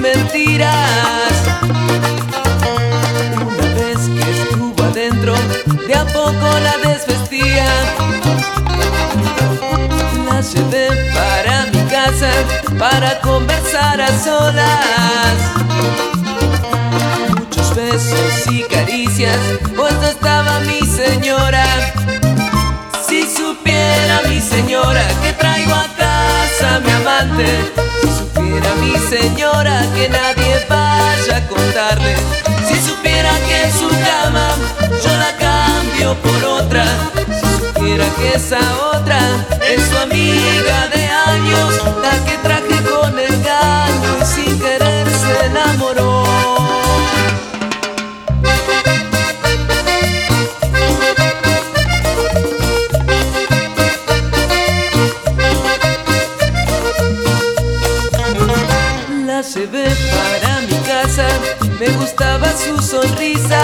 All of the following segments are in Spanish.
mentiras. Una vez que estuvo adentro, de a poco la desvestía. La llevé para mi casa para conversar a solas. Muchos besos y caricias, pues no estaba mi señora. Si supiera mi señora que traigo a casa a mi amante, si supiera mi señora que nadie vaya a contarle, si supiera que en su cama yo la cambio por otra, si supiera que esa otra es su amiga de años, la que traje con engaño y sin querer se enamoró. La llevé para mi casa, me gustaba su sonrisa,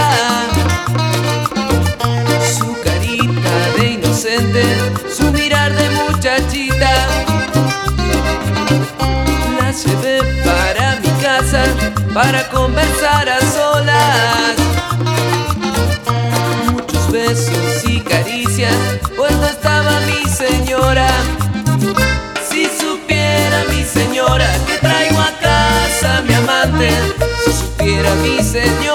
su carita de inocente, su mirar de muchachita. La llevé para mi casa para conversar a solas. Muchos besos y caricias, pues no estaba mi señora. Si supiera mi señora que traigo a casa a mi amante, si supiera mi señora